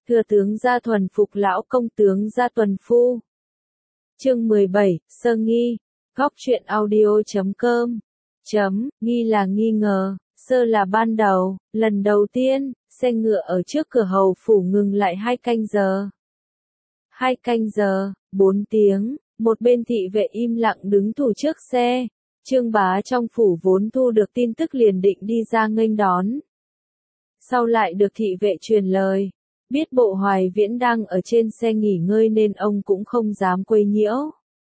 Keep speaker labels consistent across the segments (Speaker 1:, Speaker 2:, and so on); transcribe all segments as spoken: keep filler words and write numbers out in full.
Speaker 1: Thừa tướng gia thuần phục lão công tướng gia tuần phu. Chương mười bảy, sơ nghi. Góc truyện audio chấm com. Chấm, nghi là nghi ngờ, sơ là ban đầu, lần đầu tiên, xe ngựa ở trước cửa hầu phủ ngừng lại hai canh giờ. Hai canh giờ, bốn tiếng, một bên thị vệ im lặng đứng thủ trước xe. Trương Bá trong phủ vốn thu được tin tức liền định đi ra nghênh đón. Sau lại được thị vệ truyền lời, biết Bộ Hoài Viễn đang ở trên xe nghỉ ngơi nên ông cũng không dám quấy nhiễu.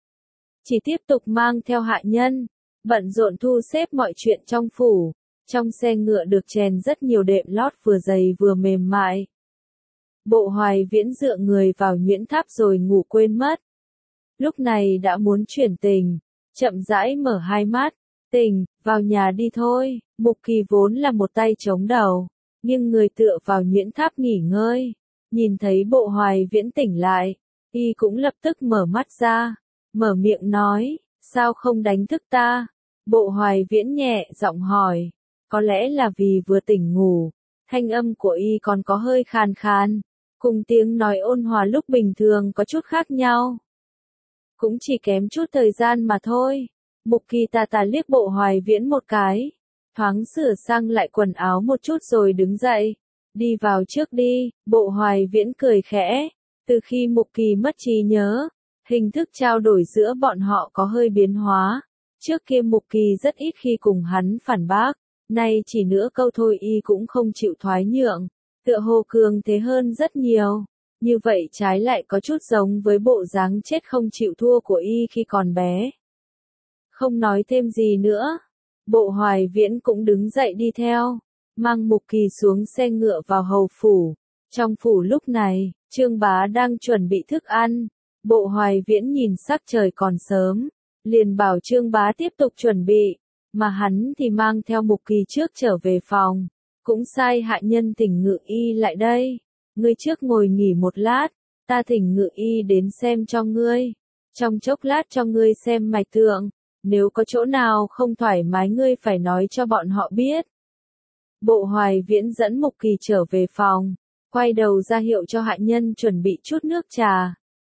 Speaker 1: Chỉ tiếp tục mang theo hạ nhân, bận rộn thu xếp mọi chuyện trong phủ. Trong xe ngựa được chèn rất nhiều đệm lót vừa dày vừa mềm mại. Bộ Hoài Viễn dựa người vào nhuyễn tháp rồi ngủ quên mất. Lúc này đã muốn chuyển tình, chậm rãi mở hai mắt, tỉnh, vào nhà đi thôi. Mục Kỳ vốn là một tay chống đầu, nhưng người tựa vào nhuyễn tháp nghỉ ngơi. Nhìn thấy Bộ Hoài Viễn tỉnh lại, y cũng lập tức mở mắt ra, mở miệng nói, sao không đánh thức ta? Bộ Hoài Viễn nhẹ giọng hỏi, có lẽ là vì vừa tỉnh ngủ, thanh âm của y còn có hơi khàn khàn, cùng tiếng nói ôn hòa lúc bình thường có chút khác nhau. Cũng chỉ kém chút thời gian mà thôi. Mục Kỳ tà tà liếc Bộ Hoài Viễn một cái, thoáng sửa sang lại quần áo một chút rồi đứng dậy, đi vào trước đi. Bộ Hoài Viễn cười khẽ, từ khi Mục Kỳ mất trí nhớ, hình thức trao đổi giữa bọn họ có hơi biến hóa. Trước kia Mục Kỳ rất ít khi cùng hắn phản bác, nay chỉ nửa câu thôi y cũng không chịu thoái nhượng, tựa hồ cường thế hơn rất nhiều. Như vậy trái lại có chút giống với bộ dáng chết không chịu thua của y khi còn bé. Không nói thêm gì nữa, Bộ Hoài Viễn cũng đứng dậy đi theo, mang Mục Kỳ xuống xe ngựa vào hầu phủ. Trong phủ lúc này, Trương Bá đang chuẩn bị thức ăn. Bộ Hoài Viễn nhìn sắc trời còn sớm, liền bảo Trương Bá tiếp tục chuẩn bị, mà hắn thì mang theo Mục Kỳ trước trở về phòng, cũng sai hạ nhân thỉnh Ngự Y lại đây. Ngươi trước ngồi nghỉ một lát, ta thỉnh Ngự Y đến xem cho ngươi. Trong chốc lát cho ngươi xem mạch tượng, nếu có chỗ nào không thoải mái ngươi phải nói cho bọn họ biết. Bộ Hoài Viễn dẫn Mục Kỳ trở về phòng, quay đầu ra hiệu cho hạ nhân chuẩn bị chút nước trà.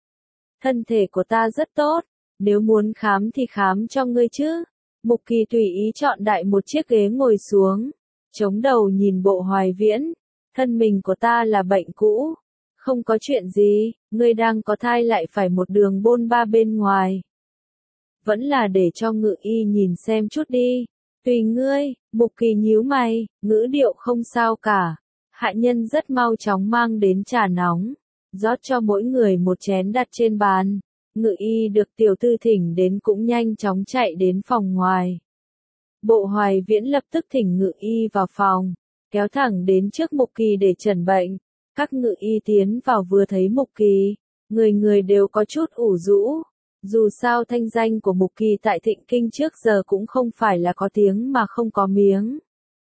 Speaker 1: Thân thể của ta rất tốt, nếu muốn khám thì khám cho ngươi chứ. Mục Kỳ tùy ý chọn đại một chiếc ghế ngồi xuống, chống đầu nhìn Bộ Hoài Viễn. Thân mình của ta là bệnh cũ, không có chuyện gì, ngươi đang có thai lại phải một đường bôn ba bên ngoài. Vẫn là để cho Ngự Y nhìn xem chút đi, tùy ngươi. Mục Kỳ nhíu mày, ngữ điệu không sao cả. Hạ nhân rất mau chóng mang đến trà nóng, rót cho mỗi người một chén đặt trên bàn. Ngự Y được tiểu thư thỉnh đến cũng nhanh chóng chạy đến phòng ngoài. Bộ Hoài Viễn lập tức thỉnh Ngự Y vào phòng, kéo thẳng đến trước Mục Kỳ để chẩn bệnh. Các Ngự Y tiến vào vừa thấy Mục Kỳ, người người đều có chút ủ rũ. Dù sao thanh danh của Mục Kỳ tại Thịnh Kinh trước giờ cũng không phải là có tiếng mà không có miếng.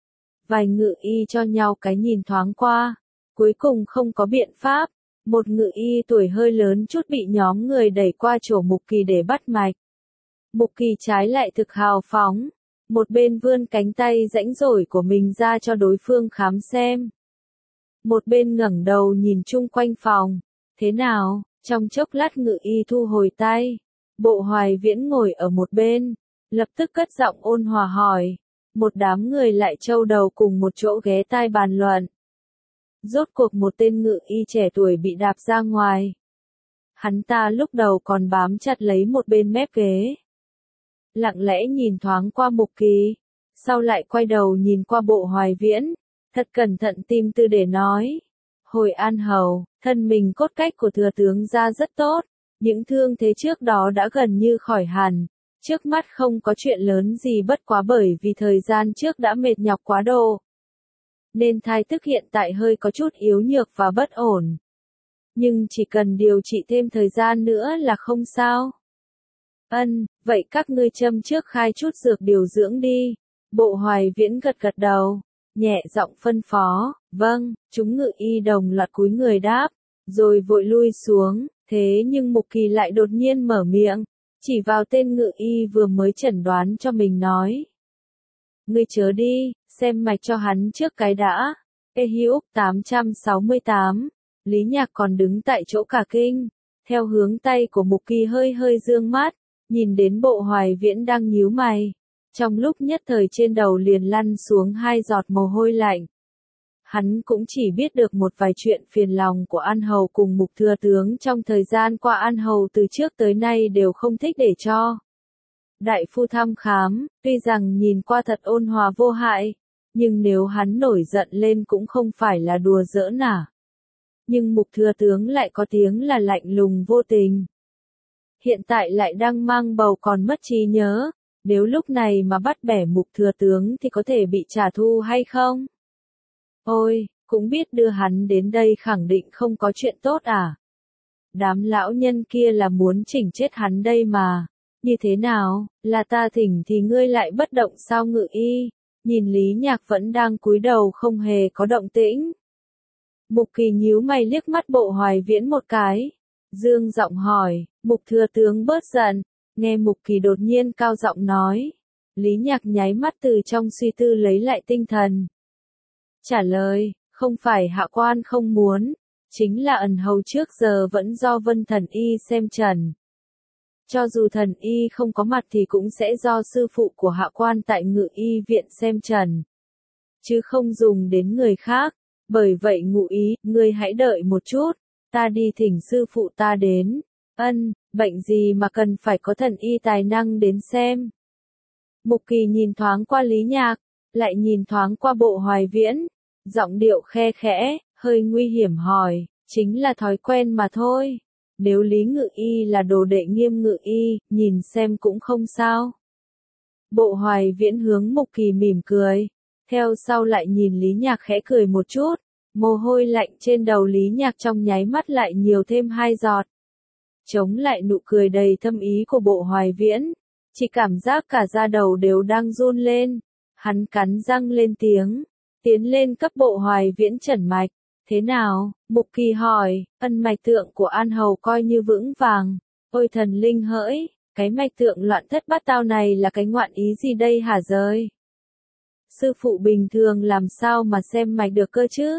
Speaker 1: Vài Ngự Y cho nhau cái nhìn thoáng qua, cuối cùng không có biện pháp. Một Ngự Y tuổi hơi lớn chút bị nhóm người đẩy qua chỗ Mục Kỳ để bắt mạch. Mục Kỳ trái lại thực hào phóng, một bên vươn cánh tay rãnh rỗi của mình ra cho đối phương khám xem. Một bên ngẩng đầu nhìn chung quanh phòng. Thế nào? Trong chốc lát Ngự Y thu hồi tay. Bộ Hoài Viễn ngồi ở một bên, lập tức cất giọng ôn hòa hỏi. Một đám người lại trâu đầu cùng một chỗ ghé tai bàn luận. Rốt cuộc một tên Ngự Y trẻ tuổi bị đạp ra ngoài. Hắn ta lúc đầu còn bám chặt lấy một bên mép ghế, lặng lẽ nhìn thoáng qua Mục Kỳ, sau lại quay đầu nhìn qua Bộ Hoài Viễn, thật cẩn thận tìm từ để nói. Hồi An Hầu, thân mình cốt cách của thừa tướng gia rất tốt, những thương thế trước đó đã gần như khỏi hẳn, trước mắt không có chuyện lớn gì bất quá bởi vì thời gian trước đã mệt nhọc quá độ, nên thai tức hiện tại hơi có chút yếu nhược và bất ổn. Nhưng chỉ cần điều trị thêm thời gian nữa là không sao. Ân, vậy các ngươi châm trước khai chút dược điều dưỡng đi. Bộ Hoài Viễn gật gật đầu, nhẹ giọng phân phó. Vâng. Chúng Ngự Y đồng loạt cúi người đáp, rồi vội lui xuống. Thế nhưng Mục Kỳ lại đột nhiên mở miệng, chỉ vào tên Ngự Y vừa mới chẩn đoán cho mình nói. Ngươi chớ đi, xem mạch cho hắn trước cái đã. Ê Hữu tám trăm sáu mươi tám. Lý Nhạc còn đứng tại chỗ cả kinh, theo hướng tay của Mục Kỳ hơi hơi dương mắt, nhìn đến Bộ Hoài Viễn đang nhíu mày. Trong lúc nhất thời trên đầu liền lăn xuống hai giọt mồ hôi lạnh. Hắn cũng chỉ biết được một vài chuyện phiền lòng của An Hầu cùng Mục Thừa Tướng trong thời gian qua. An Hầu từ trước tới nay đều không thích để cho đại phu thăm khám, tuy rằng nhìn qua thật ôn hòa vô hại, nhưng nếu hắn nổi giận lên cũng không phải là đùa giỡn à. Nhưng Mục Thừa Tướng lại có tiếng là lạnh lùng vô tình. Hiện tại lại đang mang bầu còn mất trí nhớ, nếu lúc này mà bắt bẻ Mục Thừa Tướng thì có thể bị trả thù hay không? Ôi, cũng biết đưa hắn đến đây khẳng định không có chuyện tốt à? Đám lão nhân kia là muốn chỉnh chết hắn đây mà. Như thế nào, là ta thỉnh thì ngươi lại bất động sao Ngự Y? Nhìn Lý Nhạc vẫn đang cúi đầu không hề có động tĩnh. Mục Kỳ nhíu mày liếc mắt Bộ Hoài Viễn một cái. Dương giọng hỏi, Mục Thừa Tướng bớt giận. Nghe Mục Kỳ đột nhiên cao giọng nói. Lý Nhạc nháy mắt từ trong suy tư lấy lại tinh thần. Trả lời, không phải hạ quan không muốn, chính là ẩn hầu trước giờ vẫn do Vân Thần Y xem trần. Cho dù thần y không có mặt thì cũng sẽ do sư phụ của hạ quan tại Ngự Y viện xem trần, chứ không dùng đến người khác. Bởi vậy Ngụ Ý, ngươi hãy đợi một chút, ta đi thỉnh sư phụ ta đến. Ân, bệnh gì mà cần phải có thần y tài năng đến xem? Mục Kỳ nhìn thoáng qua Lý Nhạc, lại nhìn thoáng qua Bộ Hoài Viễn, giọng điệu khe khẽ, hơi nguy hiểm hỏi, chính là thói quen mà thôi. Nếu Lý Ngự Y là đồ đệ Nghiêm Ngự Y, nhìn xem cũng không sao. Bộ Hoài Viễn hướng Mục Kỳ mỉm cười, theo sau lại nhìn Lý Nhạc khẽ cười một chút, mồ hôi lạnh trên đầu Lý Nhạc trong nháy mắt lại nhiều thêm hai giọt. Chống lại nụ cười đầy thâm ý của Bộ Hoài Viễn, chỉ cảm giác cả da đầu đều đang run lên. Hắn cắn răng lên tiếng, tiến lên cấp Bộ Hoài Viễn chẩn mạch. Thế nào? Mục Kỳ hỏi, ân mạch tượng của An Hầu coi như vững vàng. Ôi thần linh hỡi, cái mạch tượng loạn thất bát tao này là cái ngoạn ý gì đây hả rơi? Sư phụ bình thường làm sao mà xem mạch được cơ chứ?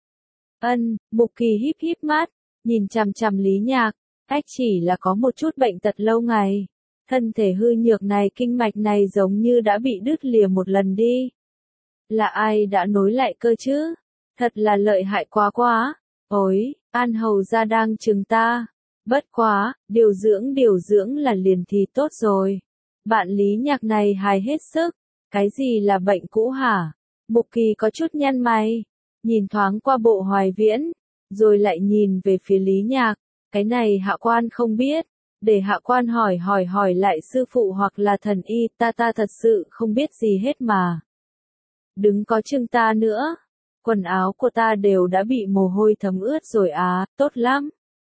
Speaker 1: Ân, Mục Kỳ híp híp mắt, nhìn chằm chằm Lý Nhạc, ách chỉ là có một chút bệnh tật lâu ngày. Thân thể hư nhược này, kinh mạch này giống như đã bị đứt lìa một lần đi. Là ai đã nối lại cơ chứ? Thật là lợi hại quá quá. Ôi, An Hầu gia đang chừng ta. Bất quá, điều dưỡng điều dưỡng là liền thì tốt rồi. Bạn Lý Nhạc này hài hết sức. Cái gì là bệnh cũ hả? Mục Kỳ có chút nhăn mày, nhìn thoáng qua Bộ Hoài Viễn, rồi lại nhìn về phía Lý Nhạc. Cái này hạ quan không biết, để hạ quan hỏi hỏi hỏi lại sư phụ hoặc là thần y, ta ta thật sự không biết gì hết mà. Đừng có chừng ta nữa, quần áo của ta đều đã bị mồ hôi thấm ướt rồi á, tốt lắm.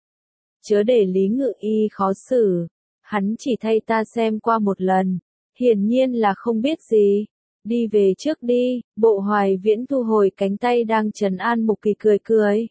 Speaker 1: Chớ để Lý Ngự Y khó xử, hắn chỉ thay ta xem qua một lần, hiển nhiên là không biết gì. Đi về trước đi. Bộ Hoài Viễn thu hồi cánh tay đang trấn an Mục Kỳ, cười cười.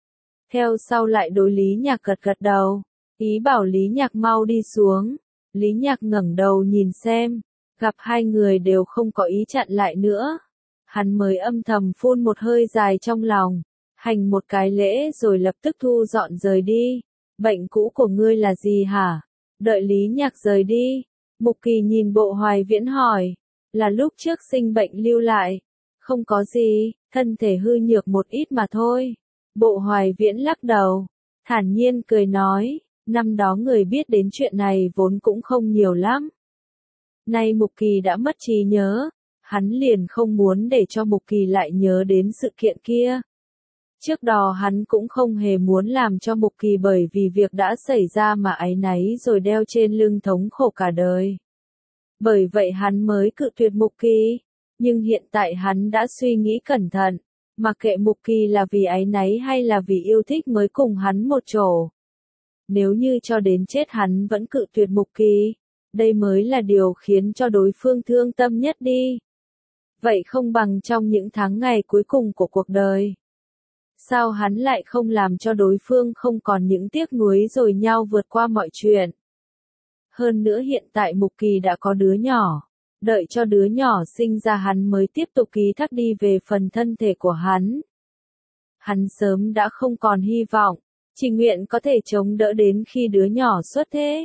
Speaker 1: Theo sau lại đối Lý Nhạc gật gật đầu, ý bảo Lý Nhạc mau đi xuống. Lý Nhạc ngẩng đầu nhìn xem, gặp hai người đều không có ý chặn lại nữa. Hắn mới âm thầm phun một hơi dài trong lòng, hành một cái lễ rồi lập tức thu dọn rời đi. Bệnh cũ của ngươi là gì hả? Đợi Lý Nhạc rời đi, Mục Kỳ nhìn Bộ Hoài Viễn hỏi, là lúc trước sinh bệnh lưu lại. Không có gì, thân thể hư nhược một ít mà thôi. Bộ Hoài Viễn lắc đầu, thản nhiên cười nói, năm đó người biết đến chuyện này vốn cũng không nhiều lắm. Nay Mục Kỳ đã mất trí nhớ, hắn liền không muốn để cho Mục Kỳ lại nhớ đến sự kiện kia. Trước đó hắn cũng không hề muốn làm cho Mục Kỳ bởi vì việc đã xảy ra mà áy náy rồi đeo trên lưng thống khổ cả đời. Bởi vậy hắn mới cự tuyệt Mục Kỳ, nhưng hiện tại hắn đã suy nghĩ cẩn thận, mặc kệ Mục Kỳ là vì áy náy hay là vì yêu thích mới cùng hắn một chỗ. Nếu như cho đến chết hắn vẫn cự tuyệt Mục Kỳ, đây mới là điều khiến cho đối phương thương tâm nhất đi. Vậy không bằng trong những tháng ngày cuối cùng của cuộc đời. Sao hắn lại không làm cho đối phương không còn những tiếc nuối rồi nhau vượt qua mọi chuyện. Hơn nữa hiện tại Mục Kỳ đã có đứa nhỏ, đợi cho đứa nhỏ sinh ra hắn mới tiếp tục ký thác đi về phần thân thể của hắn. hắn sớm đã không còn hy vọng, chỉ nguyện có thể chống đỡ đến khi đứa nhỏ xuất thế.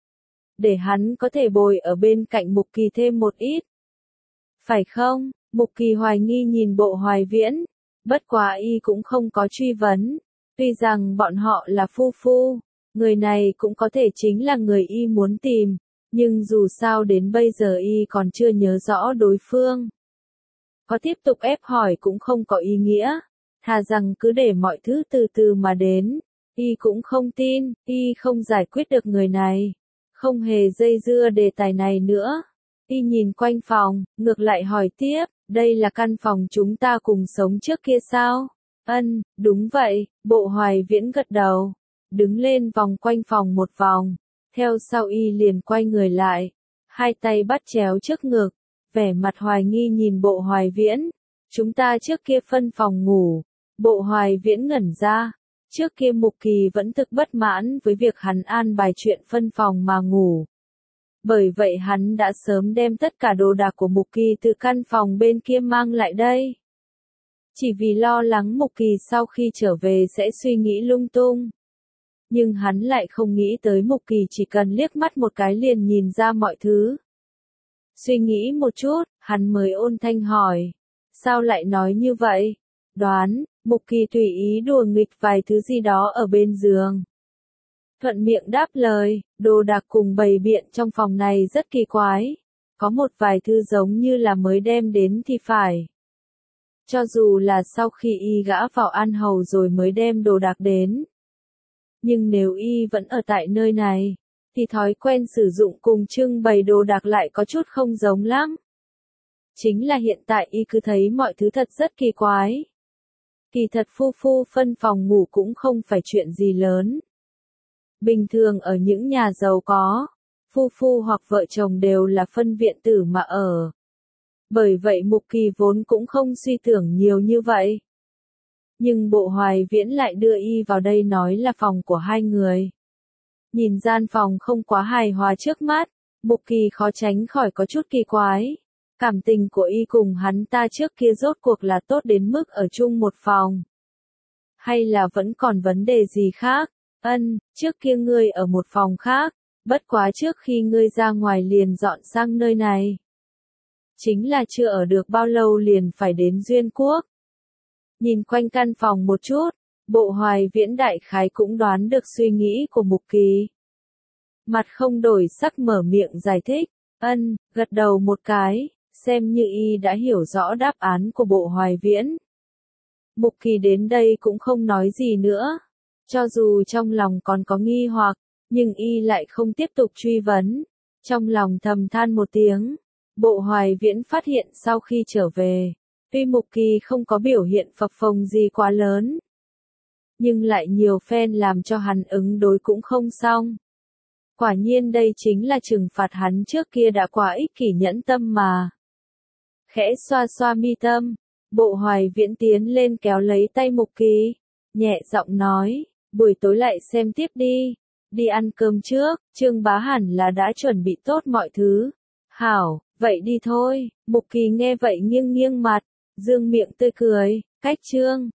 Speaker 1: Để hắn có thể bồi ở bên cạnh Mục Kỳ thêm một ít. Phải không? Mục Kỳ hoài nghi nhìn Bộ Hoài Viễn, bất quá y cũng không có truy vấn, tuy rằng bọn họ là phu phu, người này cũng có thể chính là người y muốn tìm, nhưng dù sao đến bây giờ y còn chưa nhớ rõ đối phương. Có tiếp tục ép hỏi cũng không có ý nghĩa, thà rằng cứ để mọi thứ từ từ mà đến, y cũng không tin, y không giải quyết được người này, không hề dây dưa đề tài này nữa. Y nhìn quanh phòng, ngược lại hỏi tiếp, đây là căn phòng chúng ta cùng sống trước kia sao? Ân, đúng vậy, Bộ Hoài Viễn gật đầu, đứng lên vòng quanh phòng một vòng, theo sau y liền quay người lại, hai tay bắt chéo trước ngực, vẻ mặt hoài nghi nhìn Bộ Hoài Viễn, chúng ta trước kia phân phòng ngủ. Bộ Hoài Viễn ngẩn ra, trước kia Mục Kỳ vẫn thực bất mãn với việc hắn an bài chuyện phân phòng mà ngủ. Bởi vậy hắn đã sớm đem tất cả đồ đạc của Mục Kỳ từ căn phòng bên kia mang lại đây. Chỉ vì lo lắng Mục Kỳ sau khi trở về sẽ suy nghĩ lung tung. Nhưng hắn lại không nghĩ tới Mục Kỳ chỉ cần liếc mắt một cái liền nhìn ra mọi thứ. Suy nghĩ một chút, hắn mới ôn thanh hỏi. Sao lại nói như vậy? Đoán, Mục Kỳ tùy ý đùa nghịch vài thứ gì đó ở bên giường. Thuận miệng đáp lời, đồ đạc cùng bày biện trong phòng này rất kỳ quái. Có một vài thứ giống như là mới đem đến thì phải. Cho dù là sau khi y gã vào ăn hầu rồi mới đem đồ đạc đến. Nhưng nếu y vẫn ở tại nơi này, thì thói quen sử dụng cùng trưng bày đồ đạc lại có chút không giống lắm. Chính là hiện tại y cứ thấy mọi thứ thật rất kỳ quái. Kỳ thật phu phu phân phòng ngủ cũng không phải chuyện gì lớn. Bình thường ở những nhà giàu có, phu phu hoặc vợ chồng đều là phân viện tử mà ở. Bởi vậy Mục Kỳ vốn cũng không suy tưởng nhiều như vậy. Nhưng Bộ Hoài Viễn lại đưa y vào đây nói là phòng của hai người. Nhìn gian phòng không quá hài hòa trước mắt, Mục Kỳ khó tránh khỏi có chút kỳ quái. Cảm tình của y cùng hắn ta trước kia rốt cuộc là tốt đến mức ở chung một phòng. Hay là vẫn còn vấn đề gì khác? Ân, trước kia ngươi ở một phòng khác, bất quá trước khi ngươi ra ngoài liền dọn sang nơi này. Chính là chưa ở được bao lâu liền phải đến Duyên Quốc. Nhìn quanh căn phòng một chút, Bộ Hoài Viễn đại khái cũng đoán được suy nghĩ của Mục Kỳ. Mặt không đổi sắc mở miệng giải thích, ân, gật đầu một cái, xem như y đã hiểu rõ đáp án của Bộ Hoài Viễn. Mục Kỳ đến đây cũng không nói gì nữa, cho dù trong lòng còn có nghi hoặc, nhưng y lại không tiếp tục truy vấn, trong lòng thầm than một tiếng. Bộ Hoài Viễn phát hiện sau khi trở về, tuy Mục Kỳ không có biểu hiện phập phồng gì quá lớn, nhưng lại nhiều phen làm cho hắn ứng đối cũng không xong. Quả nhiên đây chính là trừng phạt hắn trước kia đã quá ích kỷ nhẫn tâm mà. Khẽ xoa xoa mi tâm, Bộ Hoài Viễn tiến lên kéo lấy tay Mục Kỳ, nhẹ giọng nói, buổi tối lại xem tiếp đi, đi ăn cơm trước, Trương Bá hẳn là đã chuẩn bị tốt mọi thứ. Hảo, vậy đi thôi. Mục Kỳ nghe vậy nghiêng nghiêng mặt, dương miệng tươi cười, cách Trương